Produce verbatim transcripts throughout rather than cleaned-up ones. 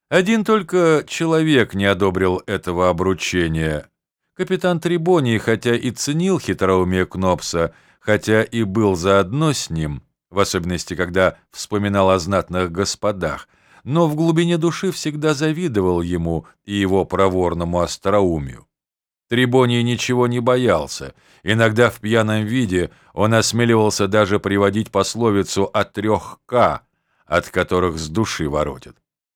Один только человек не одобрил этого обручения. Капитан Трибоний, хотя и ценил хитроумие Кнопса, хотя и был заодно с ним, в особенности, когда вспоминал о знатных господах, но в глубине души всегда завидовал ему и его проворному остроумию. Трибоний ничего не боялся. Иногда в пьяном виде он осмеливался даже приводить пословицу о трех «к», от которых с души воротит.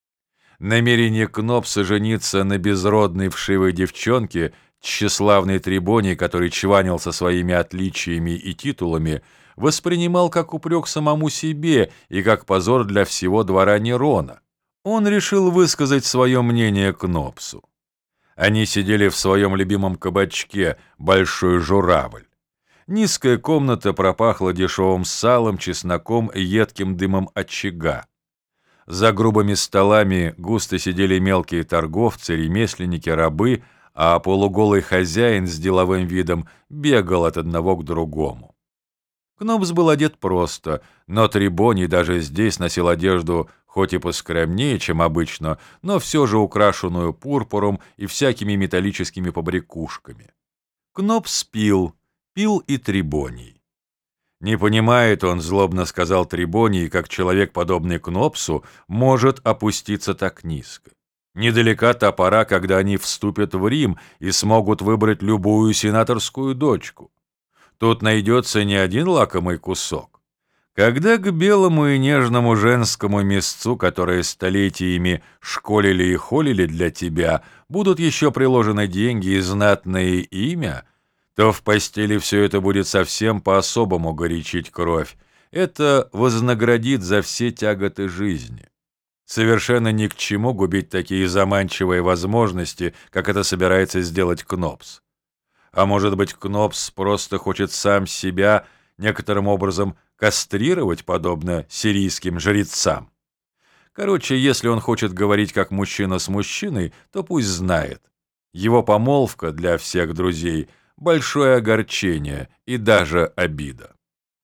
Намерение Кнопса жениться на безродной вшивой девчонке, тщеславный Трибоний, который чванился своими отличиями и титулами, воспринимал как упрек самому себе и как позор для всего двора Нерона. Он решил высказать свое мнение Кнопсу. Они сидели в своем любимом кабачке «Большой журавль». Низкая комната пропахла дешевым салом, чесноком и едким дымом очага. За грубыми столами густо сидели мелкие торговцы, ремесленники, рабы, а полуголый хозяин с деловым видом бегал от одного к другому. Кнопс был одет просто, но Трибоний даже здесь носил одежду хоть и поскромнее, чем обычно, но все же украшенную пурпуром и всякими металлическими побрякушками. Кнопс пил, пил и Трибоний. «Не понимает он, — злобно сказал Трибоний, — как человек, подобный Кнопсу, может опуститься так низко. Недалека та пора, когда они вступят в Рим и смогут выбрать любую сенаторскую дочку. Тут найдется не один лакомый кусок. Когда к белому и нежному женскому мясцу, которое столетиями школили и холили для тебя, будут еще приложены деньги и знатное имя, то в постели все это будет совсем по-особому горячить кровь. Это вознаградит за все тяготы жизни. Совершенно ни к чему губить такие заманчивые возможности, как это собирается сделать Кнопс. А может быть, Кнопс просто хочет сам себя некоторым образом кастрировать, подобно сирийским жрецам? Короче, если он хочет говорить как мужчина с мужчиной, то пусть знает. Его помолвка для всех друзей — большое огорчение и даже обида.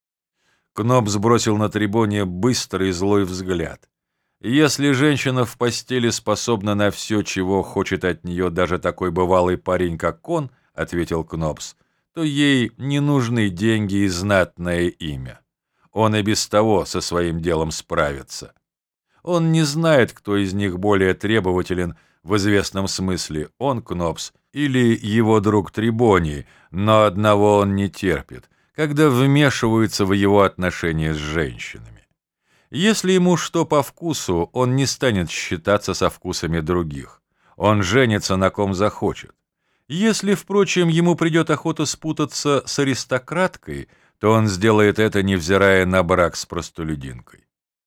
Кнопс бросил на Трибония быстрый злой взгляд. Если женщина в постели способна на все, чего хочет от нее даже такой бывалый парень, как он, — ответил Кнопс, — то ей не нужны деньги и знатное имя. Он и без того со своим делом справится. Он не знает, кто из них более требователен в известном смысле, он, Кнопс, или его друг Трибоний, но одного он не терпит, когда вмешиваются в его отношения с женщинами. Если ему что по вкусу, он не станет считаться со вкусами других. Он женится на ком захочет. Если, впрочем, ему придет охота спутаться с аристократкой, то он сделает это, невзирая на брак с простолюдинкой.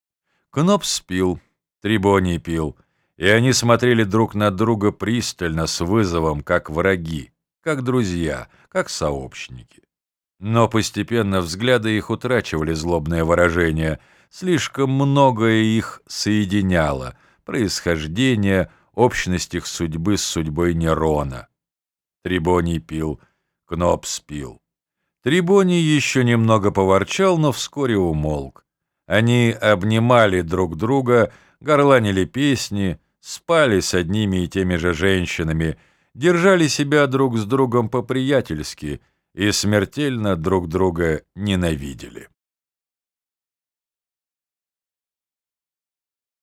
Кнопс пил, Трибоний пил, и они смотрели друг на друга пристально, с вызовом, как враги, как друзья, как сообщники. Но постепенно взгляды их утрачивали злобное выражение, слишком многое их соединяло, происхождение, общность их судьбы с судьбой Нерона. Трибоний пил, Кнопс пил. Трибоний еще немного поворчал, но вскоре умолк. Они обнимали друг друга, горланили песни, спали с одними и теми же женщинами, держали себя друг с другом по-приятельски и смертельно друг друга ненавидели.